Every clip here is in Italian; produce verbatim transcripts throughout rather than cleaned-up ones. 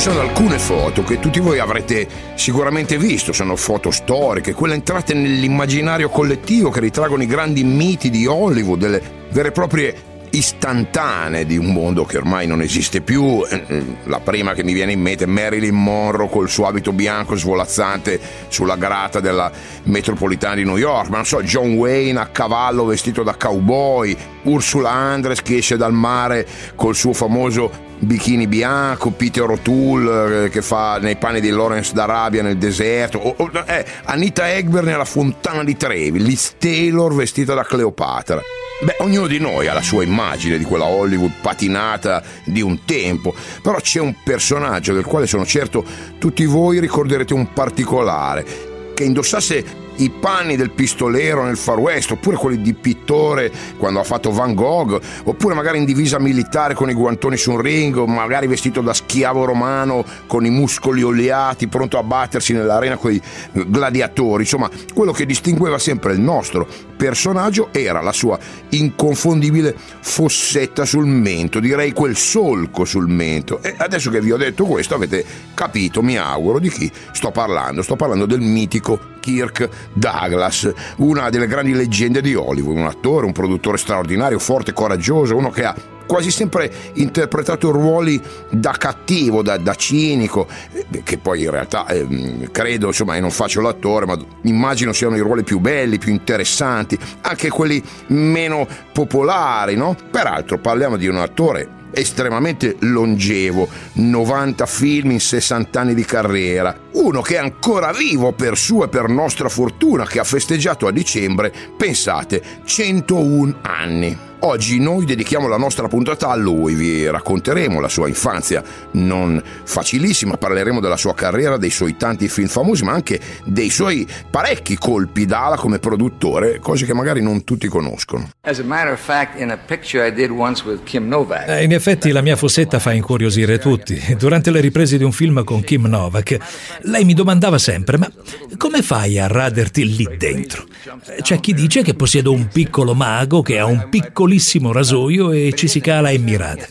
sono alcune foto che tutti voi avrete sicuramente visto, sono foto storiche, quelle entrate nell'immaginario collettivo che ritraggono i grandi miti di Hollywood, delle vere e proprie istantanee di un mondo che ormai non esiste più. La prima che mi viene in mente è Marilyn Monroe col suo abito bianco svolazzante sulla grata della metropolitana di New York, ma non so, John Wayne a cavallo vestito da cowboy, Ursula Andress che esce dal mare col suo famoso bikini bianco, Peter O'Toole eh, che fa nei panni di Lawrence d'Arabia nel deserto, o, o, eh, Anita Ekberg nella fontana di Trevi, Liz Taylor vestita da Cleopatra. Beh, ognuno di noi ha la sua immagine di quella Hollywood patinata di un tempo, però c'è un personaggio del quale sono certo tutti voi ricorderete un particolare, che indossasse i panni del pistolero nel Far West, oppure quelli di pittore quando ha fatto Van Gogh, oppure magari in divisa militare con i guantoni su un ring, o magari vestito da schiavo romano con i muscoli oliati pronto a battersi nell'arena con i gladiatori. Insomma, quello che distingueva sempre il nostro personaggio era la sua inconfondibile fossetta sul mento, direi quel solco sul mento. E adesso che vi ho detto questo avete capito, mi auguro, di chi sto parlando. Sto parlando del mitico Kirk Douglas, una delle grandi leggende di Hollywood, un attore, un produttore straordinario, forte, coraggioso, uno che ha quasi sempre interpretato ruoli da cattivo, da, da cinico, che poi in realtà eh, credo, insomma, io non faccio l'attore, ma immagino siano i ruoli più belli, più interessanti, anche quelli meno popolari, no? Peraltro parliamo di un attore estremamente longevo, novanta film in sessanta anni di carriera, uno che è ancora vivo per sua e per nostra fortuna, che ha festeggiato a dicembre, pensate, centouno anni. Oggi noi dedichiamo la nostra puntata a lui, vi racconteremo la sua infanzia non facilissima, parleremo della sua carriera, dei suoi tanti film famosi, ma anche dei suoi parecchi colpi d'ala come produttore, cose che magari non tutti conoscono. As a matter of fact, in a picture I did once with Kim Novak. Eh, in effetti la mia fossetta fa incuriosire tutti. Durante le riprese di un film con Kim Novak, lei mi domandava sempre: ma come fai a raderti lì dentro? C'è chi dice che possiedo un piccolo mago che ha un piccolissimo rasoio e ci si cala e mi rade.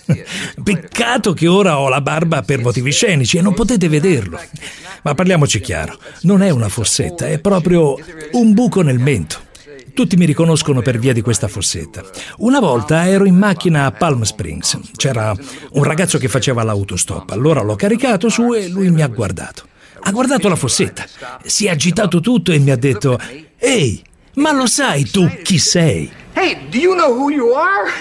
Peccato che ora ho la barba per motivi scenici e non potete vederlo. Ma parliamoci chiaro, non è una fossetta, è proprio un buco nel mento. Tutti mi riconoscono per via di questa fossetta. Una volta ero in macchina a Palm Springs. C'era un ragazzo che faceva l'autostop. Allora l'ho caricato su e lui mi ha guardato. Ha guardato la fossetta, si è agitato tutto e mi ha detto: «Ehi, ma lo sai tu chi sei?» Hey, do you know who you are?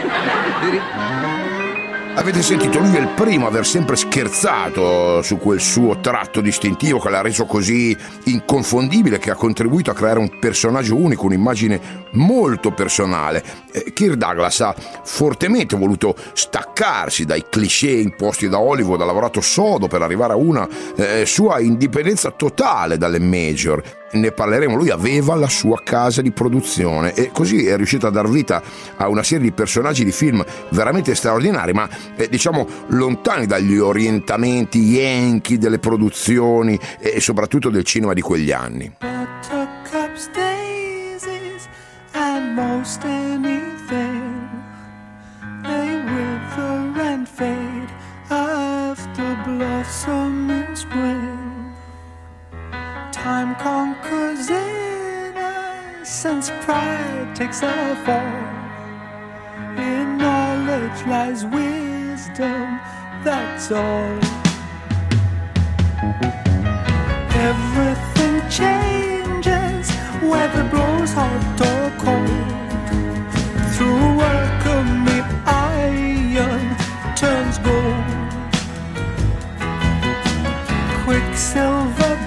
Avete sentito, lui è il primo a aver sempre scherzato su quel suo tratto distintivo che l'ha reso così inconfondibile, che ha contribuito a creare un personaggio unico, un'immagine molto personale. Eh, Kirk Douglas ha fortemente voluto staccarsi dai cliché imposti da Hollywood, ha lavorato sodo per arrivare a una eh, sua indipendenza totale dalle major. Ne parleremo. Lui aveva la sua casa di produzione e così è riuscito a dar vita a una serie di personaggi di film veramente straordinari, ma eh, diciamo lontani dagli orientamenti yankee delle produzioni e soprattutto del cinema di quegli anni. Buttercups, daisies, and most anything, they wither and fade after blossom in spring. Time conquers innocence, pride takes a fall. In knowledge lies wisdom, that's all. Everything changes, whether blows hot or cold. Through alchemy, iron turns gold. Quicksilver,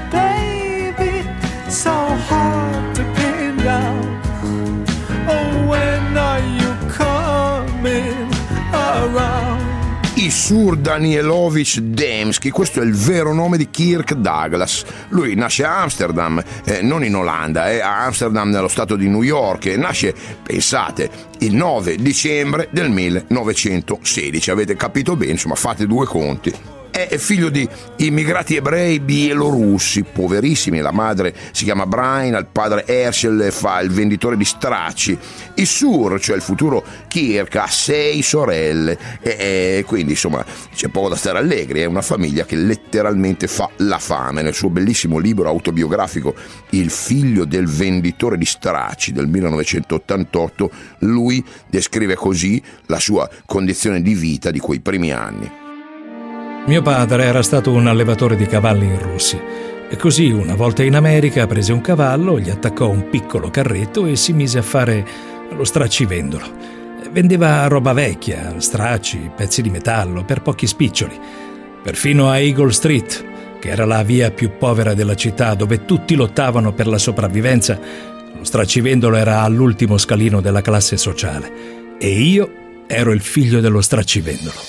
so hard to pin down. Oh, when are you coming around? Isur Danielovich Dembski, questo è il vero nome di Kirk Douglas. Lui nasce a Amsterdam, eh, non in Olanda, eh, a Amsterdam nello stato di New York, e nasce, pensate, il nove dicembre del millenovecentosedici. Avete capito bene, insomma, fate due conti. È figlio di immigrati ebrei bielorussi, poverissimi. La madre si chiama Brian, il padre Herschel fa il venditore di stracci. Issur, cioè il futuro Kirk, ha sei sorelle e, e quindi insomma c'è poco da stare allegri. È una famiglia che letteralmente fa la fame. Nel suo bellissimo libro autobiografico Il figlio del venditore di stracci del millenovecentottantotto, lui descrive così la sua condizione di vita di quei primi anni. Mio padre era stato un allevatore di cavalli in Russia e così una volta in America prese un cavallo, gli attaccò un piccolo carretto e si mise a fare lo straccivendolo. Vendeva roba vecchia, stracci, pezzi di metallo per pochi spiccioli, perfino a Eagle Street, che era la via più povera della città dove tutti lottavano per la sopravvivenza. Lo stracivendolo era all'ultimo scalino della classe sociale e io ero il figlio dello stracivendolo.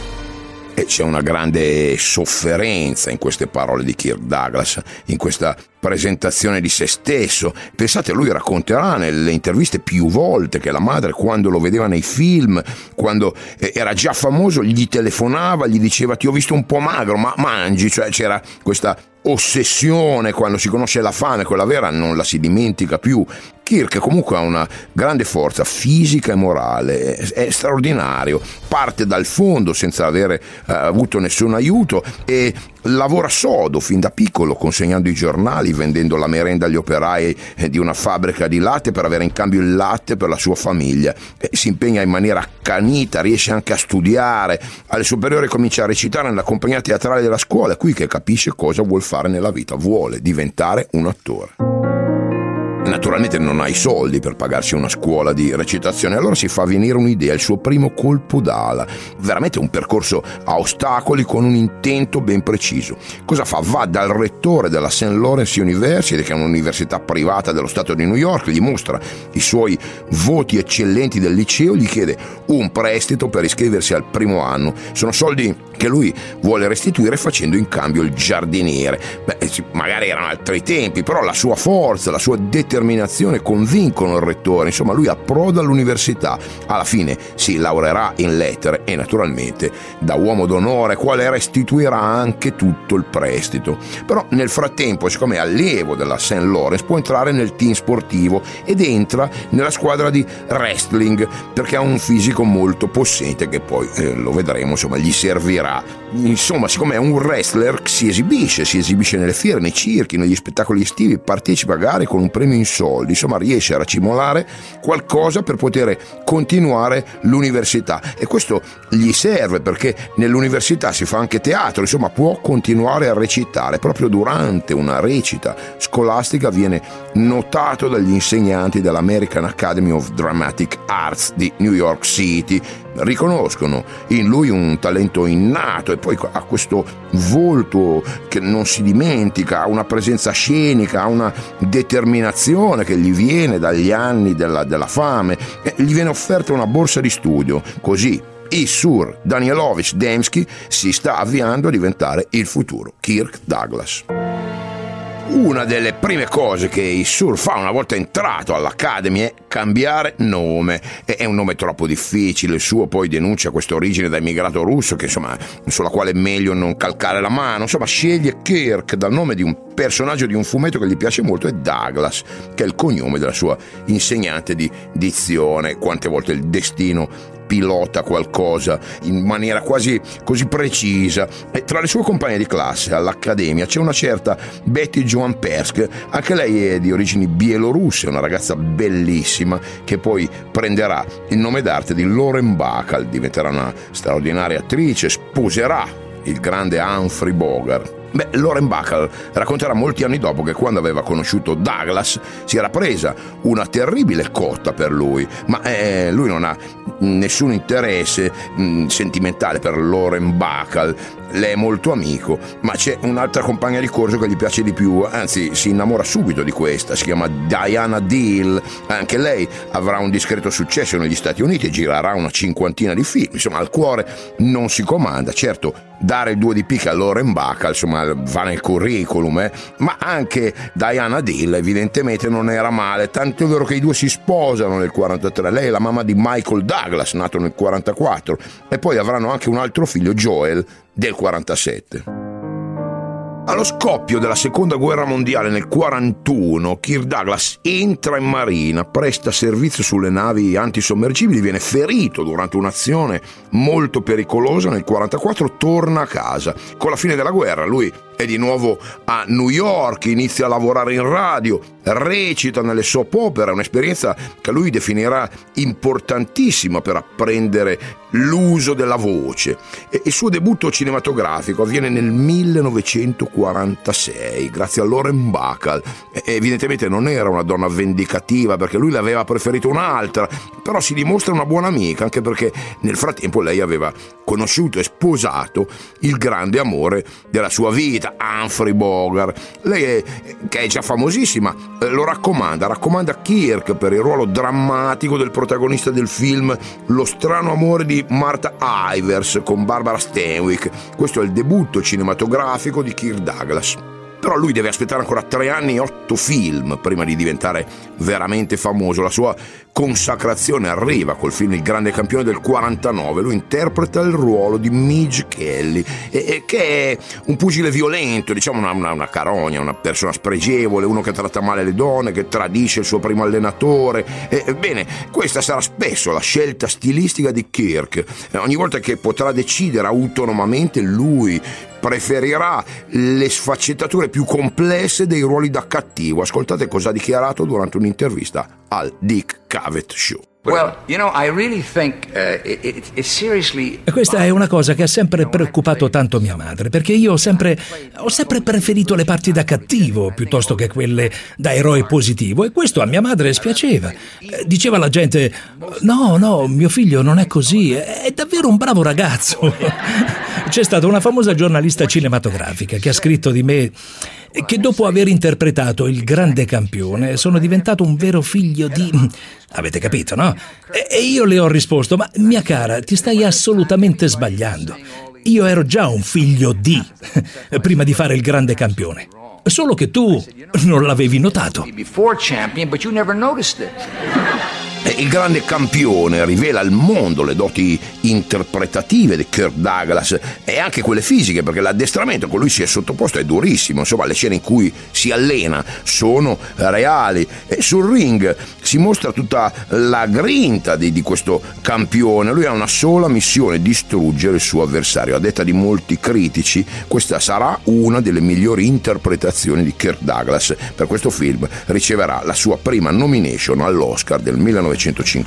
E c'è una grande sofferenza in queste parole di Kirk Douglas, in questa presentazione di se stesso. Pensate, lui racconterà nelle interviste più volte che la madre, quando lo vedeva nei film, quando era già famoso, gli telefonava, gli diceva: ti ho visto un po' magro, ma mangi. Cioè c'era questa ossessione, quando si conosce la fame, quella vera non la si dimentica più. Kirk comunque ha una grande forza fisica e morale, è, è straordinario, parte dal fondo senza avere uh, avuto nessun aiuto e lavora sodo fin da piccolo, consegnando i giornali, vendendo la merenda agli operai di una fabbrica di latte per avere in cambio il latte per la sua famiglia. E si impegna in maniera accanita, riesce anche a studiare. Alle superiori comincia a recitare nella compagnia teatrale della scuola, è qui che capisce cosa vuol fare nella vita, vuole diventare un attore. Naturalmente non ha i soldi per pagarsi una scuola di recitazione, allora si fa venire un'idea, il suo primo colpo d'ala, veramente un percorso a ostacoli con un intento ben preciso. Cosa fa? Va dal rettore della Saint Lawrence University, che è un'università privata dello stato di New York, gli mostra i suoi voti eccellenti del liceo, gli chiede un prestito per iscriversi al primo anno. Sono soldi che lui vuole restituire facendo in cambio il giardiniere. Beh, magari erano altri tempi, però la sua forza, la sua determinazione convincono il rettore. Insomma, lui approda all'università, alla fine si laureerà in lettere e naturalmente da uomo d'onore, quale restituirà anche tutto il prestito. Però nel frattempo, siccome è allievo della Saint Lawrence, può entrare nel team sportivo ed entra nella squadra di wrestling perché ha un fisico molto possente che poi eh, lo vedremo, insomma, gli servirà. Insomma, siccome è un wrestler, si esibisce, si esibisce nelle fiere, nei circhi, negli spettacoli estivi, partecipa a gare con un premio in soldi, insomma riesce a racimolare qualcosa per poter continuare l'università e questo gli serve perché nell'università si fa anche teatro, insomma può continuare a recitare. Proprio durante una recita scolastica viene notato dagli insegnanti dell'American Academy of Dramatic Arts di New York City. Riconoscono in lui un talento innato e poi ha questo volto che non si dimentica, ha una presenza scenica, ha una determinazione che gli viene dagli anni della, della fame e gli viene offerta una borsa di studio. Così Issur Danielovich Dembski si sta avviando a diventare il futuro Kirk Douglas. Una delle prime cose che Issur fa una volta entrato all'Academy è cambiare nome. È un nome troppo difficile, il suo poi denuncia questa origine da immigrato russo che insomma sulla quale è meglio non calcare la mano. Insomma sceglie Kirk dal nome di un personaggio di un fumetto che gli piace molto, è Douglas, che è il cognome della sua insegnante di dizione. Quante volte il destino pilota qualcosa in maniera quasi così precisa. E tra le sue compagne di classe all'accademia c'è una certa Betty Joan Persk, anche lei è di origini bielorusse, una ragazza bellissima che poi prenderà il nome d'arte di Lauren Bacall, diventerà una straordinaria attrice, sposerà il grande Humphrey Bogart. Beh, Lauren Bacall racconterà molti anni dopo che quando aveva conosciuto Douglas si era presa una terribile cotta per lui, ma eh, lui non ha nessun interesse mh, sentimentale per Lauren Bacall. Lei è molto amico, ma c'è un'altra compagna di corso che gli piace di più, anzi si innamora subito di questa, si chiama Diana Deal. Anche lei avrà un discreto successo negli Stati Uniti e girerà una cinquantina di film, insomma al cuore non si comanda. Certo, dare il due di picca a Lauren Bacall insomma va nel curriculum, eh? Ma anche Diana Deal evidentemente non era male, tanto è vero che i due si sposano nel quarantatré. Lei è la mamma di Michael Douglas, nato nel quarantaquattro, e poi avranno anche un altro figlio, Joel, del quarantasette. Allo scoppio della seconda guerra mondiale nel quarantuno, Kirk Douglas entra in marina, presta servizio sulle navi antisommergibili, viene ferito durante un'azione molto pericolosa. Nel quarantaquattro torna a casa. Con la fine della guerra lui è di nuovo a New York, inizia a lavorare in radio, recita nelle soap opera, un'esperienza che lui definirà importantissima per apprendere l'uso della voce. E il suo debutto cinematografico avviene nel millenovecentoquarantasei grazie a Lauren Bacall. E evidentemente non era una donna vendicativa, perché lui l'aveva preferito un'altra, però si dimostra una buona amica, anche perché nel frattempo lei aveva conosciuto e sposato il grande amore della sua vita, Humphrey Bogart. Lei è, che è già famosissima, eh, lo raccomanda, raccomanda Kirk per il ruolo drammatico del protagonista del film Lo strano amore di Martha Ivers con Barbara Stanwyck. Questo è il debutto cinematografico di Kirk Douglas. Però lui deve aspettare ancora tre anni e otto film prima di diventare veramente famoso. La sua consacrazione arriva col film Il grande campione del quarantanove. Lui interpreta il ruolo di Midge Kelly, e, e che è un pugile violento, diciamo una, una, una carogna, una persona spregevole, uno che tratta male le donne, che tradisce il suo primo allenatore. E, e, bene, questa sarà spesso la scelta stilistica di Kirk. E ogni volta che potrà decidere autonomamente, lui preferirà le sfaccettature più complesse dei ruoli da cattivo. Ascoltate cosa ha dichiarato durante un'intervista al Dick Cavett Show. Well, you know, I really think uh, it, it, it seriously... Questa è una cosa che ha sempre preoccupato tanto mia madre, perché io ho sempre, ho sempre preferito le parti da cattivo piuttosto che quelle da eroe positivo, e questo a mia madre spiaceva. Diceva la gente: no, no, mio figlio non è così, è davvero un bravo ragazzo. C'è stata una famosa giornalista cinematografica che ha scritto di me che dopo aver interpretato Il grande campione sono diventato un vero figlio di... Avete capito, no? E io le ho risposto: ma mia cara, ti stai assolutamente sbagliando. Io ero già un figlio di prima di fare Il grande campione, solo che tu non l'avevi notato. Il grande campione rivela al mondo le doti interpretative di Kirk Douglas e anche quelle fisiche, perché l'addestramento con lui si è sottoposto è durissimo. Insomma, le scene in cui si allena sono reali e sul ring si mostra tutta la grinta di, di questo campione. Lui ha una sola missione: distruggere il suo avversario. A detta di molti critici, questa sarà una delle migliori interpretazioni di Kirk Douglas. Per questo film riceverà la sua prima nomination all'Oscar del millenovecentocinquanta.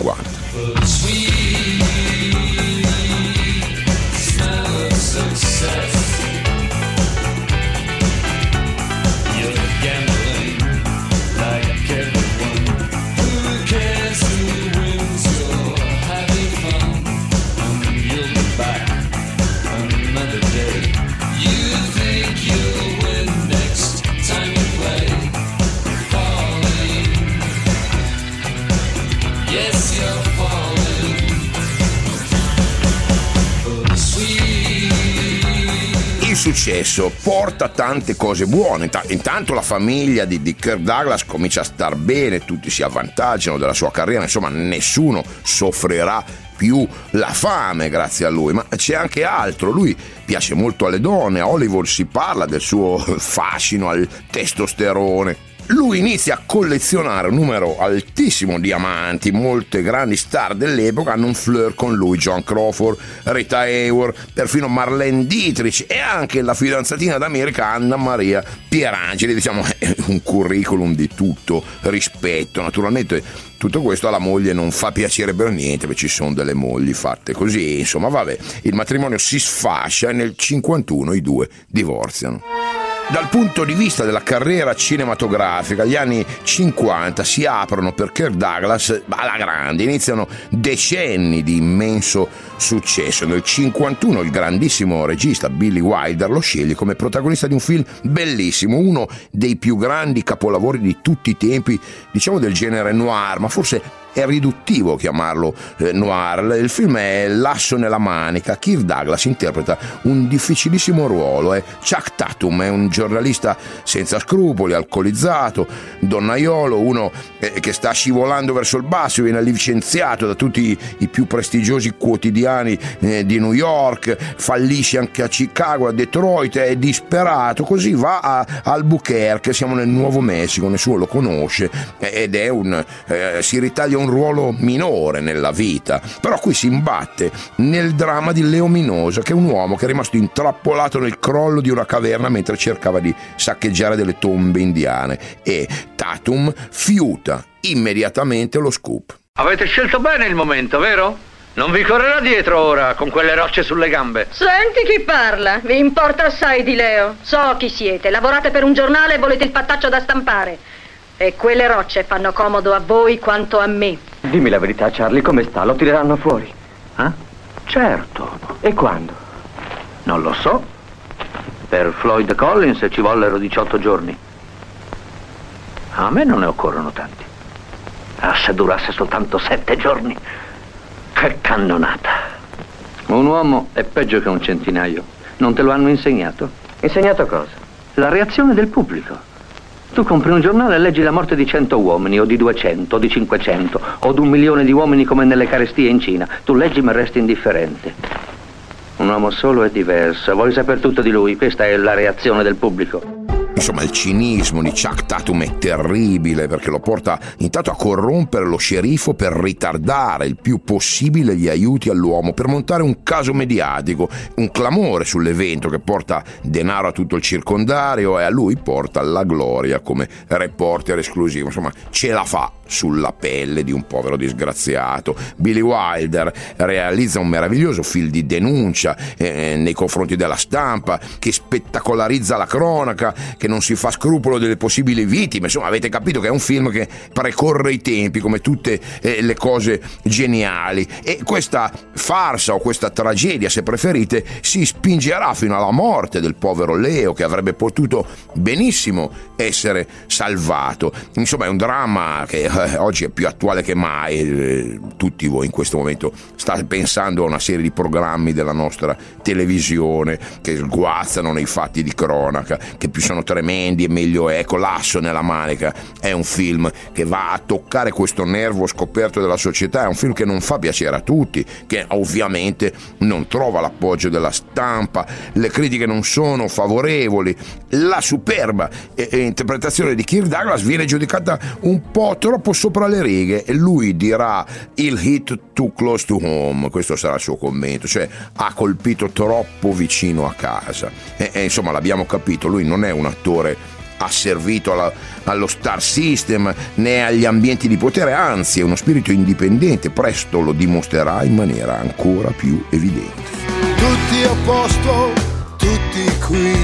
Il successo porta tante cose buone. Intanto la famiglia di, di Kirk Douglas comincia a star bene, tutti si avvantaggiano della sua carriera, insomma nessuno soffrirà più la fame grazie a lui. Ma c'è anche altro: lui piace molto alle donne, a Hollywood si parla del suo fascino al testosterone. Lui inizia a collezionare un numero altissimo di amanti. Molte grandi star dell'epoca hanno un flirt con lui: Joan Crawford, Rita Hayworth, perfino Marlene Dietrich e anche la fidanzatina d'America Anna Maria Pierangeli. Diciamo è un curriculum di tutto rispetto. Naturalmente tutto questo alla moglie non fa piacere per niente, perché ci sono delle mogli fatte così. Insomma, vabbè, il matrimonio si sfascia e nel cinquantuno i due divorziano. Dal punto di vista della carriera cinematografica, gli anni cinquanta si aprono per Kirk Douglas alla grande. Iniziano decenni di immenso successo. Nel cinquantuno il grandissimo regista Billy Wilder lo sceglie come protagonista di un film bellissimo, uno dei più grandi capolavori di tutti i tempi, diciamo del genere noir, ma forse è riduttivo chiamarlo eh, noir. Il film è L'asso nella manica. Kirk Douglas interpreta un difficilissimo ruolo. È Chuck Tatum, è un giornalista senza scrupoli, alcolizzato, donnaiolo, uno eh, che sta scivolando verso il basso, viene licenziato da tutti i più prestigiosi quotidiani eh, di New York, fallisce anche a Chicago, a Detroit, è disperato, così va a Albuquerque, siamo nel Nuovo Messico, nessuno lo conosce ed è un eh, si ritaglia un ruolo minore nella vita, però qui si imbatte nel dramma di Leo Minosa, che è un uomo che è rimasto intrappolato nel crollo di una caverna mentre cercava di saccheggiare delle tombe indiane, e Tatum fiuta immediatamente lo scoop. Avete scelto bene il momento, vero? Non vi correrà dietro ora con quelle rocce sulle gambe. Senti chi parla. Vi importa assai di Leo. So chi siete. Lavorate per un giornale e volete il fattaccio da stampare. E quelle rocce fanno comodo a voi quanto a me. Dimmi la verità, Charlie, come sta? Lo tireranno fuori? Eh? Certo. E quando? Non lo so. Per Floyd Collins ci vollero diciotto giorni. A me non ne occorrono tanti. Ah, se durasse soltanto sette giorni. Che cannonata. Un uomo è peggio che un centinaio. Non te lo hanno insegnato? Insegnato cosa? La reazione del pubblico. Tu compri un giornale e leggi la morte di cento uomini, o di duecento, o di cinquecento, o di un milione di uomini come nelle carestie in Cina. Tu leggi ma resti indifferente. Un uomo solo è diverso. Vuoi sapere tutto di lui? Questa è la reazione del pubblico. Insomma, il cinismo di Chuck Tatum è terribile, perché lo porta intanto a corrompere lo sceriffo per ritardare il più possibile gli aiuti all'uomo, per montare un caso mediatico, un clamore sull'evento che porta denaro a tutto il circondario e a lui porta la gloria come reporter esclusivo. Insomma, ce la fa sulla pelle di un povero disgraziato. Billy Wilder realizza un meraviglioso film di denuncia eh, nei confronti della stampa, che spettacolarizza la cronaca, che non si fa scrupolo delle possibili vittime. Insomma, avete capito che è un film che precorre i tempi come tutte eh, le cose geniali, e questa farsa o questa tragedia, se preferite, si spingerà fino alla morte del povero Leo, che avrebbe potuto benissimo essere salvato. Insomma, è un dramma che eh, oggi è più attuale che mai. Eh, tutti voi in questo momento state pensando a una serie di programmi della nostra televisione che sguazzano nei fatti di cronaca, che più sono tremendi e meglio è. Ecco, L'asso nella manica è un film che va a toccare questo nervo scoperto della società, è un film che non fa piacere a tutti, che ovviamente non trova l'appoggio della stampa, le critiche non sono favorevoli, la superba eh, interpretazione di Kirk Douglas viene giudicata un po' troppo sopra le righe, e lui dirà il hit too close to home, questo sarà il suo commento, cioè ha colpito troppo vicino a casa. E, e insomma, l'abbiamo capito, lui non è un attore asservito alla, allo star system né agli ambienti di potere, anzi è uno spirito indipendente, presto lo dimostrerà in maniera ancora più evidente. Tutti a posto, tutti qui,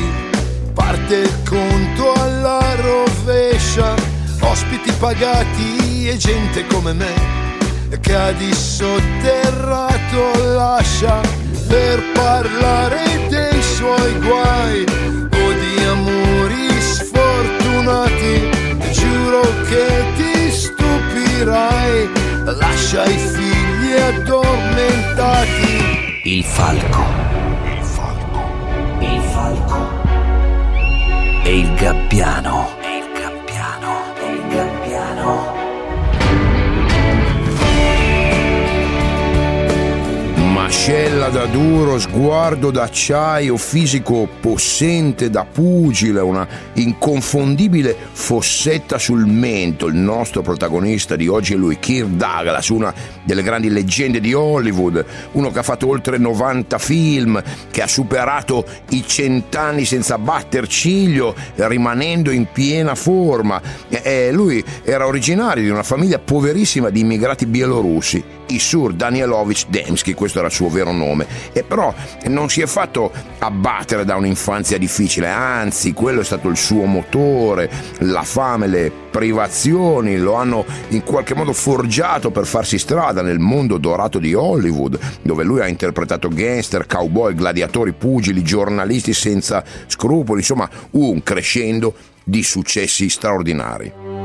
parte il conto alla rovescia, ospiti pagati e gente come me che ha dissotterrato lascia per parlare dei suoi guai o di amori sfortunati. Giuro che ti stupirai, lascia i figli addormentati. Il falco, il falco, il falco e il gabbiano, e il gabbiano, e il gabbiano. Mascella da duro, sguardo d'acciaio, fisico possente da pugile, una inconfondibile fossetta sul mento. Il nostro protagonista di oggi è lui, Kirk Douglas, una delle grandi leggende di Hollywood, uno che ha fatto oltre novanta film, che ha superato i cent'anni senza batter ciglio, rimanendo in piena forma. E lui era originario di una famiglia poverissima di immigrati bielorussi, Isur Danielovich Demsky, questo era il suo vero nome, e però non si è fatto abbattere da un'infanzia difficile, anzi quello è stato il suo motore. La fame, le privazioni lo hanno in qualche modo forgiato per farsi strada nel mondo dorato di Hollywood, dove lui ha interpretato gangster, cowboy, gladiatori, pugili, giornalisti senza scrupoli, insomma un crescendo di successi straordinari.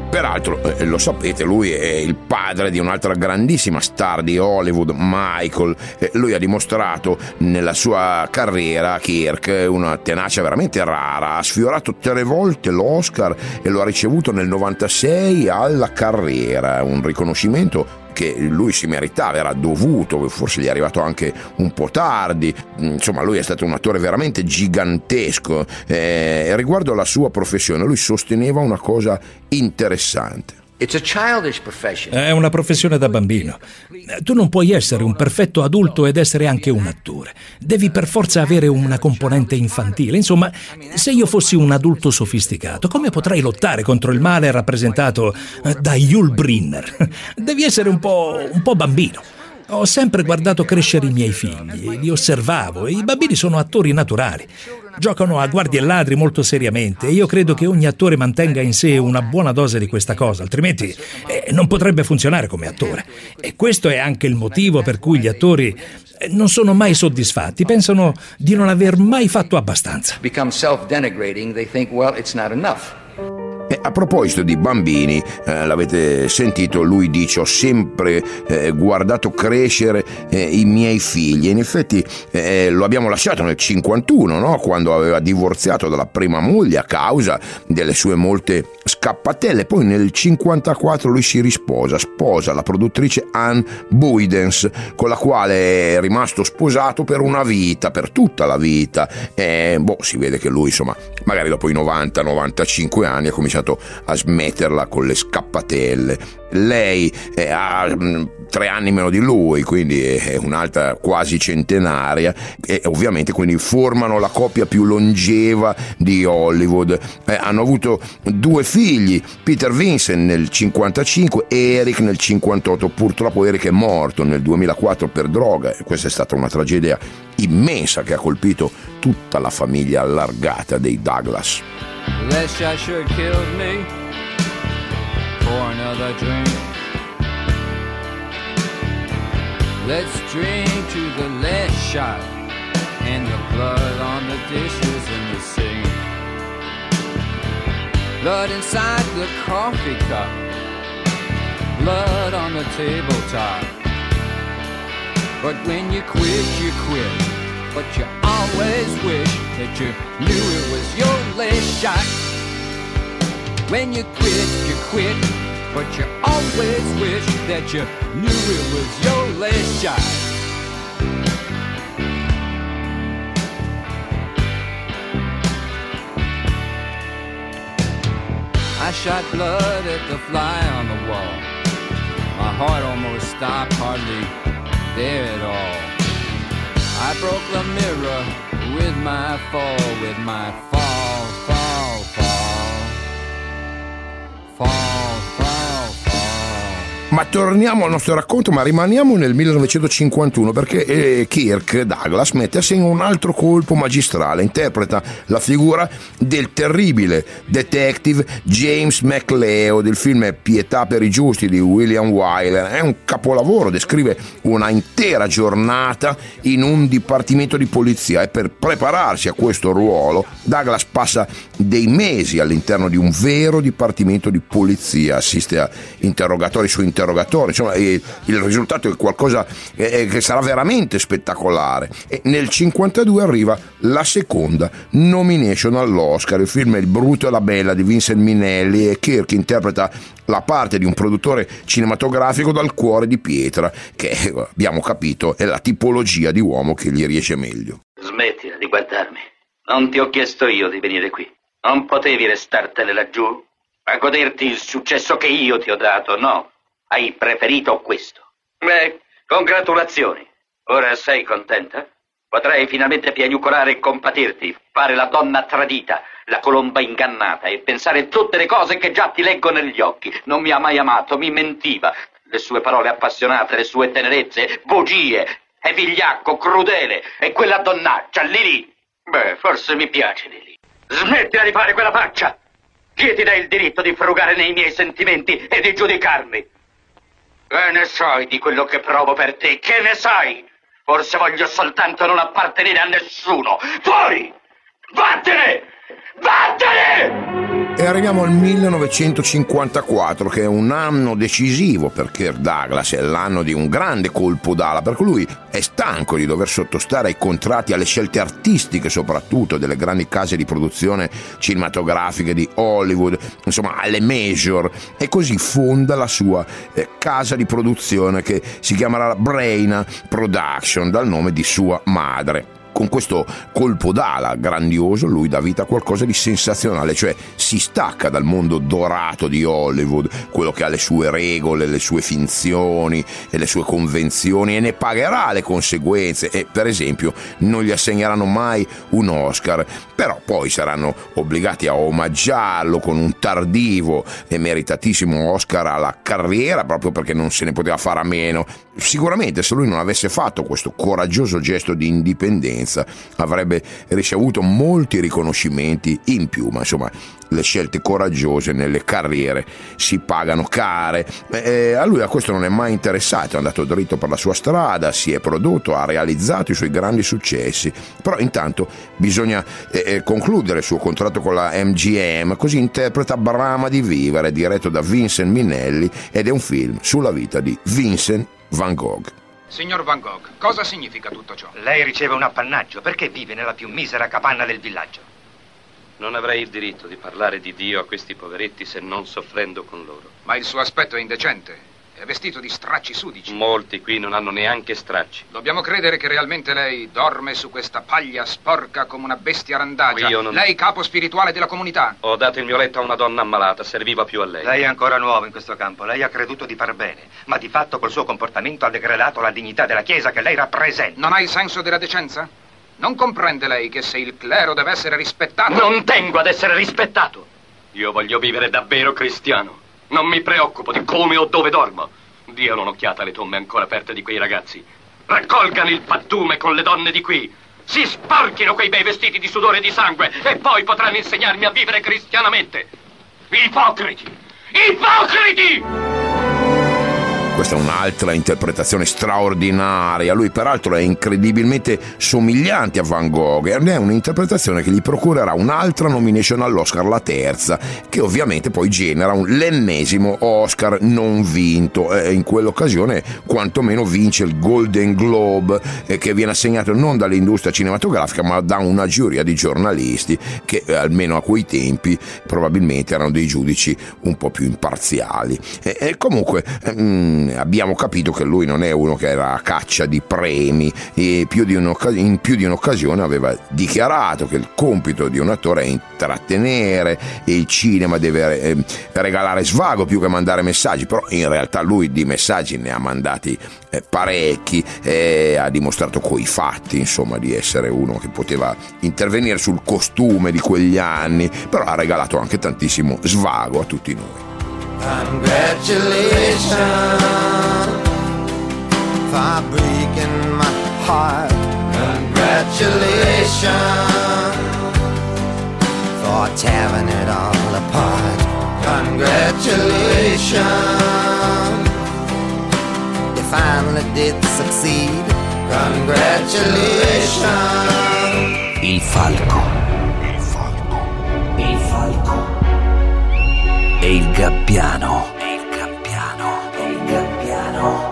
Peraltro, eh, lo sapete, lui è il padre di un'altra grandissima star di Hollywood, Michael. Eh, lui ha dimostrato nella sua carriera, Kirk, una tenacia veramente rara. Ha sfiorato tre volte l'Oscar e lo ha ricevuto nel novantasei alla carriera, un riconoscimento che lui si meritava, era dovuto, forse gli è arrivato anche un po' tardi. Insomma, lui è stato un attore veramente gigantesco. Eh, riguardo alla sua professione, lui sosteneva una cosa interessante. It's a childish profession. È una professione da bambino. Tu non puoi essere un perfetto adulto ed essere anche un attore. Devi per forza avere una componente infantile. Insomma, se io fossi un adulto sofisticato, come potrei lottare contro il male rappresentato da Yul Brynner? Devi essere un po', un po' bambino. Ho sempre guardato crescere i miei figli, li osservavo, e i bambini sono attori naturali. Giocano a guardie e ladri molto seriamente e io credo che ogni attore mantenga in sé una buona dose di questa cosa, altrimenti eh, non potrebbe funzionare come attore. E questo è anche il motivo per cui gli attori non sono mai soddisfatti, pensano di non aver mai fatto abbastanza. Become self-denigrating, they think, well, it's not enough. E a proposito di bambini, eh, l'avete sentito, lui dice: ho sempre eh, guardato crescere eh, i miei figli. E in effetti eh, lo abbiamo lasciato nel cinquantuno, no? Quando aveva divorziato dalla prima moglie a causa delle sue molte scappatelle. Poi nel cinquantaquattro lui si risposa, sposa la produttrice Ann Buydens, con la quale è rimasto sposato per una vita, per tutta la vita. E, boh, si vede che lui, insomma, magari dopo i novanta novantacinque anni ha cominciato a smetterla con le scappatelle. Lei eh, ha mh, tre anni meno di lui, quindi è un'altra quasi centenaria, e ovviamente quindi formano la coppia più longeva di Hollywood. Eh, hanno avuto due figli, Peter Vincent nel cinquantacinque e Eric nel cinquantotto. Purtroppo Eric è morto nel duemilaquattro per droga, e questa è stata una tragedia immensa che ha colpito tutta la famiglia allargata dei Douglas. Last shot sure killed me. Pour another drink. Let's drink to the last shot and the blood on the dishes in the sink. Blood inside the coffee cup. Blood on the tabletop. But when you quit, you quit. But you always wish that you knew it was your last shot. When you quit, you quit. But you always wish that you knew it was your last shot. I shot blood at the fly on the wall. My heart almost stopped, hardly there at all. I broke the mirror with my fall, with my fall, fall, fall, fall, fall, fall. Ma torniamo al nostro racconto, ma rimaniamo nel millenovecentocinquantuno, perché eh, Kirk Douglas mette a segno un altro colpo magistrale. Interpreta la figura del terribile detective James McLeod. Il film è Pietà per i giusti di William Wyler. È un capolavoro, descrive una intera giornata in un dipartimento di polizia, e per prepararsi a questo ruolo Douglas passa dei mesi all'interno di un vero dipartimento di polizia, assiste a interrogatori su interrogatori. Insomma, il risultato è qualcosa che sarà veramente spettacolare. E nel cinquantadue arriva la seconda nomination all'Oscar. Il film è Il brutto e la bella di Vincent Minnelli, e Kirk interpreta la parte di un produttore cinematografico dal cuore di pietra, che abbiamo capito è la tipologia di uomo che gli riesce meglio. Smettila di guardarmi. Non ti ho chiesto io di venire qui. Non potevi restartene laggiù a goderti il successo che io ti ho dato, no? Hai preferito questo. Beh, congratulazioni. Ora sei contenta? Potrai finalmente piagnucolare e compatirti, fare la donna tradita, la colomba ingannata, e pensare tutte le cose che già ti leggo negli occhi. Non mi ha mai amato, mi mentiva. Le sue parole appassionate, le sue tenerezze, bugie. È vigliacco, crudele, e quella donnaccia, Lili. Beh, forse mi piace Lili. Smettila di fare quella faccia! Chi ti dà il diritto di frugare nei miei sentimenti e di giudicarmi? Che ne sai di quello che provo per te? Che ne sai? Forse voglio soltanto non appartenere a nessuno. Fuori! Vattene! Vattene! E arriviamo al millenovecentocinquantaquattro, che è un anno decisivo per Kirk Douglas, è l'anno di un grande colpo d'ala, perché lui è stanco di dover sottostare ai contratti, alle scelte artistiche soprattutto delle grandi case di produzione cinematografiche di Hollywood, insomma alle major, e così fonda la sua eh, casa di produzione che si chiamerà Braina Production, dal nome di sua madre. Con questo colpo d'ala grandioso lui dà vita a qualcosa di sensazionale, cioè si stacca dal mondo dorato di Hollywood, quello che ha le sue regole, le sue finzioni e le sue convenzioni, e ne pagherà le conseguenze, e per esempio non gli assegneranno mai un Oscar, però poi saranno obbligati a omaggiarlo con un tardivo e meritatissimo Oscar alla carriera, proprio perché non se ne poteva fare a meno. Sicuramente se lui non avesse fatto questo coraggioso gesto di indipendenza avrebbe ricevuto molti riconoscimenti in più, ma insomma le scelte coraggiose nelle carriere si pagano care. E a lui a questo non è mai interessato, è andato dritto per la sua strada, si è prodotto, ha realizzato i suoi grandi successi, però intanto bisogna eh, concludere il suo contratto con la M G M, così interpreta Brama di vivere, diretto da Vincent Minnelli, ed è un film sulla vita di Vincent Van Gogh. Signor Van Gogh, cosa significa tutto ciò? Lei riceve un appannaggio perché vive nella più misera capanna del villaggio. Non avrei il diritto di parlare di Dio a questi poveretti se non soffrendo con loro. Ma il suo aspetto è indecente. È vestito di stracci sudici. Molti qui non hanno neanche stracci. Dobbiamo credere che realmente lei dorme su questa paglia sporca come una bestia randagia. Io non... Lei capo spirituale della comunità. Ho dato il mio letto a una donna ammalata, serviva più a lei. Lei è ancora nuovo in questo campo. Lei ha creduto di far bene, ma di fatto col suo comportamento ha degradato la dignità della Chiesa che lei rappresenta. Non ha il senso della decenza? Non comprende lei che se il clero deve essere rispettato... Non tengo ad essere rispettato. Io voglio vivere davvero cristiano. Non mi preoccupo di come o dove dormo. Diano un'occhiata alle tombe ancora aperte di quei ragazzi. Raccolgano il pattume con le donne di qui. Si sporchino quei bei vestiti di sudore e di sangue e poi potranno insegnarmi a vivere cristianamente. Ipocriti! Ipocriti! Questa è un'altra interpretazione straordinaria. Lui peraltro è incredibilmente somigliante a Van Gogh ed è un'interpretazione che gli procurerà un'altra nomination all'Oscar, la terza, che ovviamente poi genera un, l'ennesimo Oscar non vinto. E in quell'occasione quantomeno vince il Golden Globe, eh, che viene assegnato non dall'industria cinematografica ma da una giuria di giornalisti che eh, almeno a quei tempi probabilmente erano dei giudici un po' più imparziali. E, e comunque mm, abbiamo capito che lui non è uno che era a caccia di premi, e più di in più di un'occasione aveva dichiarato che il compito di un attore è intrattenere e il cinema deve eh, regalare svago più che mandare messaggi, però in realtà lui di messaggi ne ha mandati eh, parecchi e ha dimostrato coi fatti insomma di essere uno che poteva intervenire sul costume di quegli anni, però ha regalato anche tantissimo svago a tutti noi. Congratulations for breaking my heart. Congratulations for tearing it all apart. Congratulations, you finally did succeed. Congratulations. Il falco. Il falco. Il falco. E il gabbiano. E il gabbiano. E il gabbiano.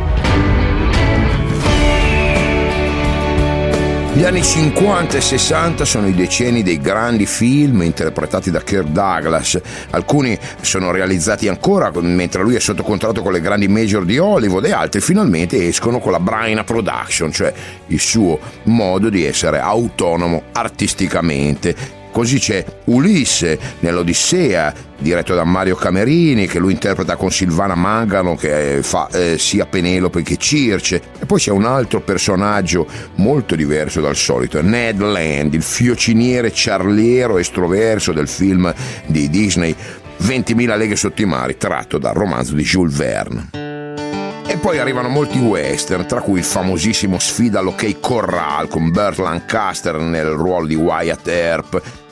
Gli anni cinquanta e sessanta sono i decenni dei grandi film interpretati da Kirk Douglas. Alcuni sono realizzati ancora mentre lui è sotto contratto con le grandi major di Hollywood, e altri finalmente escono con la Braina Production, cioè il suo modo di essere autonomo artisticamente. Così c'è Ulisse nell'Odissea, diretto da Mario Camerini, che lui interpreta con Silvana Mangano, che fa eh, sia Penelope che Circe. E poi c'è un altro personaggio molto diverso dal solito, Ned Land, il fiociniere ciarliero estroverso del film di Disney ventimila leghe sotto i mari, tratto dal romanzo di Jules Verne. E poi arrivano molti western, tra cui il famosissimo Sfida all'Ok Corral con Burt Lancaster nel ruolo di Wyatt Earp,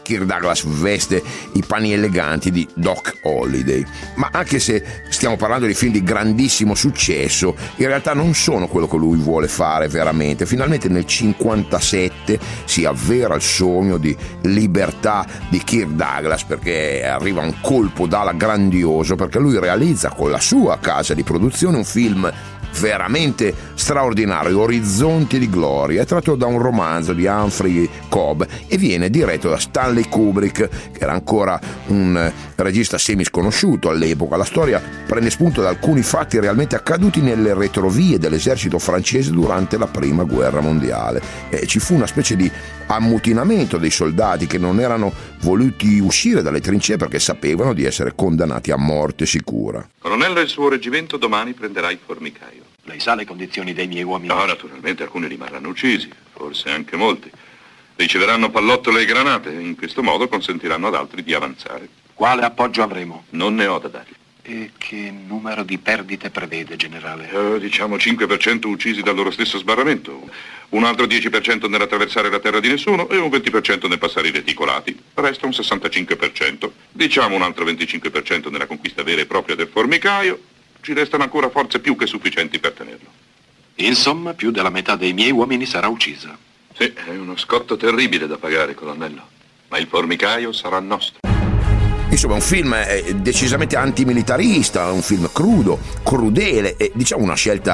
Kirk Douglas veste i panni eleganti di Doc Holliday. Ma anche se stiamo parlando di film di grandissimo successo, in realtà non sono quello che lui vuole fare veramente. Finalmente nel cinquantasette si avvera il sogno di libertà di Kirk Douglas, perché arriva un colpo d'ala grandioso, perché lui realizza con la sua casa di produzione un film veramente straordinario, Orizzonti di gloria. È tratto da un romanzo di Humphrey Cobb e viene diretto da Stanley Kubrick, che era ancora un regista semi sconosciuto all'epoca. La storia prende spunto da alcuni fatti realmente accaduti nelle retrovie dell'esercito francese durante la prima guerra mondiale. E ci fu una specie di ammutinamento dei soldati che non erano voluti uscire dalle trincee perché sapevano di essere condannati a morte sicura. Colonnello e il suo reggimento domani prenderà il formicaio. Lei sa le condizioni dei miei uomini? No, naturalmente alcuni rimarranno uccisi, forse anche molti. Riceveranno pallottole e granate e in questo modo consentiranno ad altri di avanzare. Quale appoggio avremo? Non ne ho da dargli. E che numero di perdite prevede, generale? Eh, diciamo cinque per cento uccisi dal loro stesso sbarramento, un altro dieci per cento nell'attraversare la terra di nessuno e un venti per cento nel passare i reticolati. Resta un sessantacinque per cento. Diciamo un altro venticinque per cento nella conquista vera e propria del formicaio. Ci restano ancora forze più che sufficienti per tenerlo. Insomma, più della metà dei miei uomini sarà uccisa. Sì, è uno scotto terribile da pagare, colonnello. Ma il formicaio sarà nostro. Insomma, un film decisamente antimilitarista, un film crudo, crudele e diciamo una scelta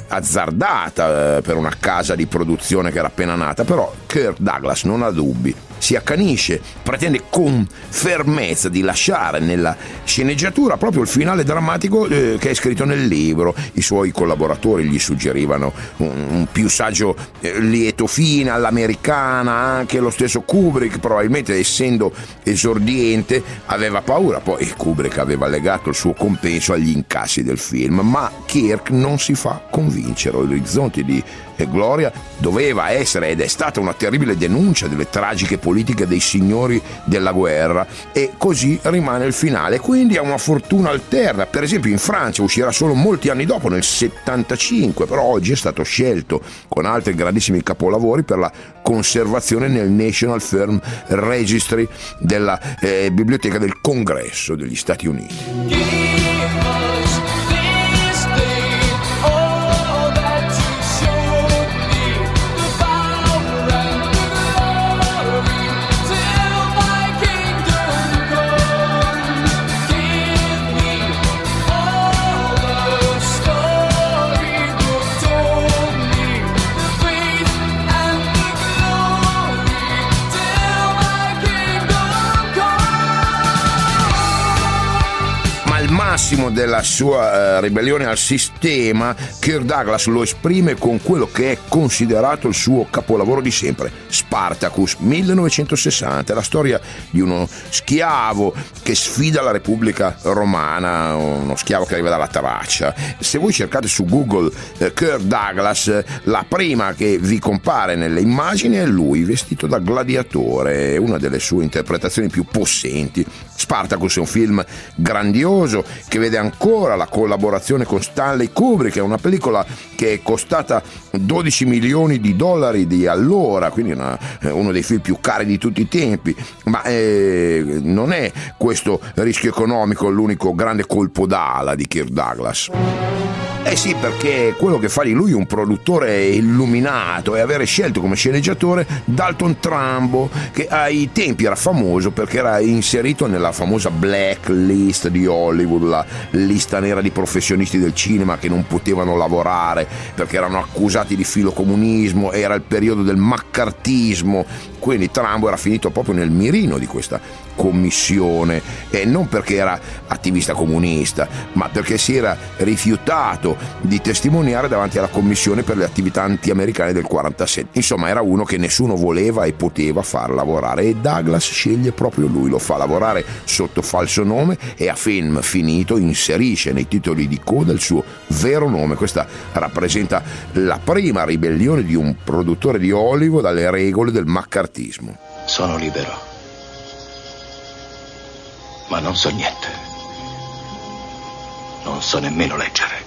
azzardata per una casa di produzione che era appena nata, però Kirk Douglas non ha dubbi. Si accanisce, pretende con fermezza di lasciare nella sceneggiatura proprio il finale drammatico eh, che è scritto nel libro. I suoi collaboratori gli suggerivano un, un più saggio eh, lieto fine all'americana, anche lo stesso Kubrick probabilmente, essendo esordiente, aveva paura. Poi Kubrick aveva legato il suo compenso agli incassi del film, ma Kirk non si fa convincere. Orizzonti di Gloria doveva essere ed è stata una terribile denuncia delle tragiche politiche dei signori della guerra, e così rimane il finale. Quindi ha una fortuna alterna. Per esempio in Francia uscirà solo molti anni dopo, nel settantacinque, però oggi è stato scelto con altri grandissimi capolavori per la conservazione nel National Film Registry della eh, Biblioteca del Congresso degli Stati Uniti. Massimo della sua uh, ribellione al sistema, Kirk Douglas lo esprime con quello che è considerato il suo capolavoro di sempre, Spartacus, millenovecentosessanta, la storia di uno schiavo che sfida la Repubblica Romana, uno schiavo che arriva dalla Tracia. Se voi cercate su Google uh, Kirk Douglas, la prima che vi compare nelle immagini è lui vestito da gladiatore, è una delle sue interpretazioni più possenti. Spartacus è un film grandioso che vede ancora la collaborazione con Stanley Kubrick, è una pellicola che è costata dodici milioni di dollari di allora, quindi una, uno dei film più cari di tutti i tempi, ma eh, non è questo rischio economico l'unico grande colpo d'ala di Kirk Douglas. Eh sì, perché quello che fa di lui un produttore illuminato è avere scelto come sceneggiatore Dalton Trumbo, che ai tempi era famoso perché era inserito nella famosa blacklist di Hollywood, la lista nera di professionisti del cinema che non potevano lavorare perché erano accusati di filocomunismo, era il periodo del maccartismo, quindi Trumbo era finito proprio nel mirino di questa commissione, e non perché era attivista comunista, ma perché si era rifiutato di testimoniare davanti alla commissione per le attività anti-americane del quarantasette. Insomma, era uno che nessuno voleva e poteva far lavorare, e Douglas sceglie proprio lui, lo fa lavorare sotto falso nome e a film finito inserisce nei titoli di coda il suo vero nome. Questa rappresenta la prima ribellione di un produttore di Hollywood alle regole del maccartismo. Sono libero, ma non so niente. Non so nemmeno leggere.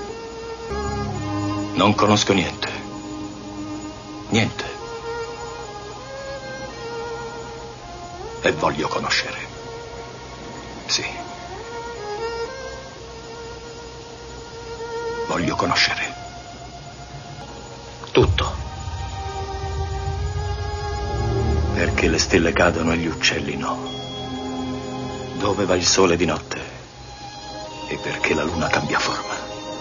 Non conosco niente. Niente. e voglio conoscere. Sì. Voglio conoscere tutto. Perché le stelle cadono e gli uccelli no? Dove va il sole di notte? E perché la luna cambia forma?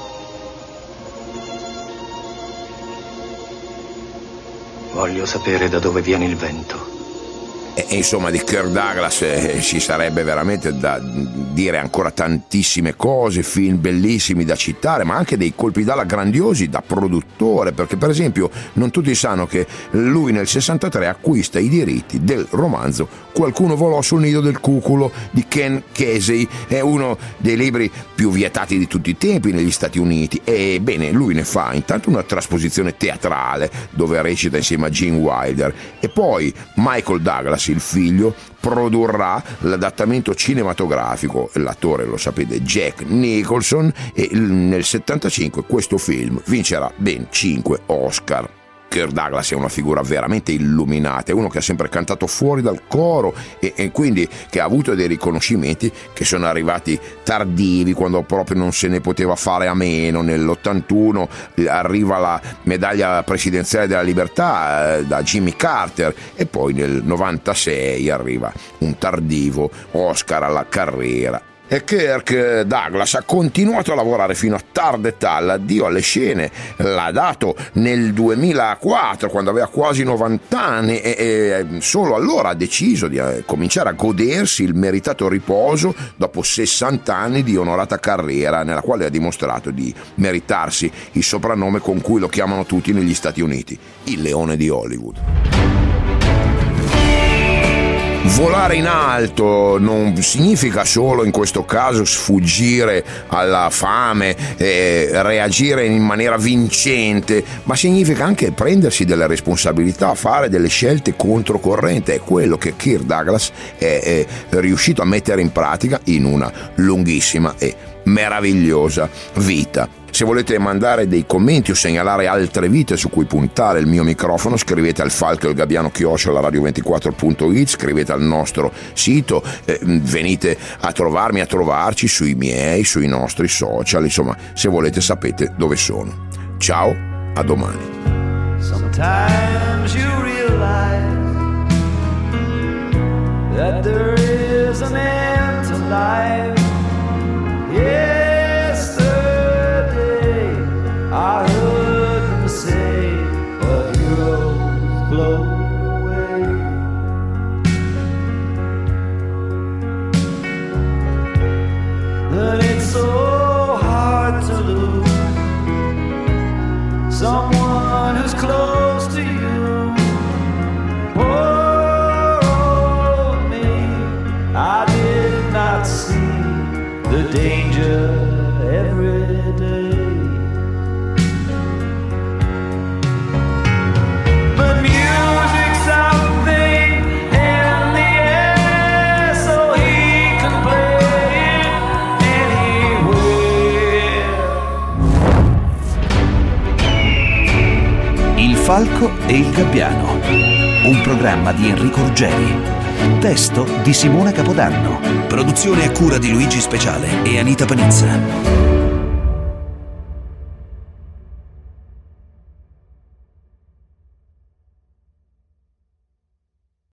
Voglio sapere da dove viene il vento. E, insomma, di Kirk Douglas eh, ci sarebbe veramente da dire ancora tantissime cose, film bellissimi da citare, ma anche dei colpi d'ala grandiosi da produttore, perché per esempio non tutti sanno che lui nel sessantatré acquista i diritti del romanzo Qualcuno volò sul nido del cuculo di Ken Kesey, è uno dei libri più vietati di tutti i tempi negli Stati Uniti, e bene, lui ne fa intanto una trasposizione teatrale dove recita insieme a Gene Wilder, e poi Michael Douglas, il figlio, produrrà l'adattamento cinematografico, l'attore lo sapete Jack Nicholson, e nel settantacinque questo film vincerà ben cinque Oscar. Kirk Douglas è una figura veramente illuminata, è uno che ha sempre cantato fuori dal coro e, e quindi che ha avuto dei riconoscimenti che sono arrivati tardivi, quando proprio non se ne poteva fare a meno. Nell'ottantuno arriva la medaglia presidenziale della libertà eh, da Jimmy Carter, e poi nel novantasei arriva un tardivo Oscar alla carriera. E Kirk Douglas ha continuato a lavorare fino a tarda età. L'addio alle scene l'ha dato nel duemilaquattro, quando aveva quasi novanta anni, e, e solo allora ha deciso di cominciare a godersi il meritato riposo dopo sessanta anni di onorata carriera, nella quale ha dimostrato di meritarsi il soprannome con cui lo chiamano tutti negli Stati Uniti, il Leone di Hollywood. Volare in alto non significa solo in questo caso sfuggire alla fame e reagire in maniera vincente, ma significa anche prendersi delle responsabilità, fare delle scelte controcorrente. È quello che Kirk Douglas è, è riuscito a mettere in pratica in una lunghissima e meravigliosa vita. Se volete mandare dei commenti o segnalare altre vite su cui puntare il mio microfono, scrivete al Falco il Gabbiano chiocciola radio ventiquattro punto it, scrivete al nostro sito, eh, venite a trovarmi, a trovarci sui miei, sui nostri social, insomma, se volete sapete dove sono. Ciao, a domani. Sometimes you realize that there is an end to life. Yeah. I heard them say a hero's blow away. And it's so hard to lose someone who's close to you. Poor old me, I did not see the danger every day. Il Falco e il Gabbiano, un programma di Enrico Ruggeri, testo di Simone Capodanno, produzione a cura di Luigi Speciale e Anita Panizza.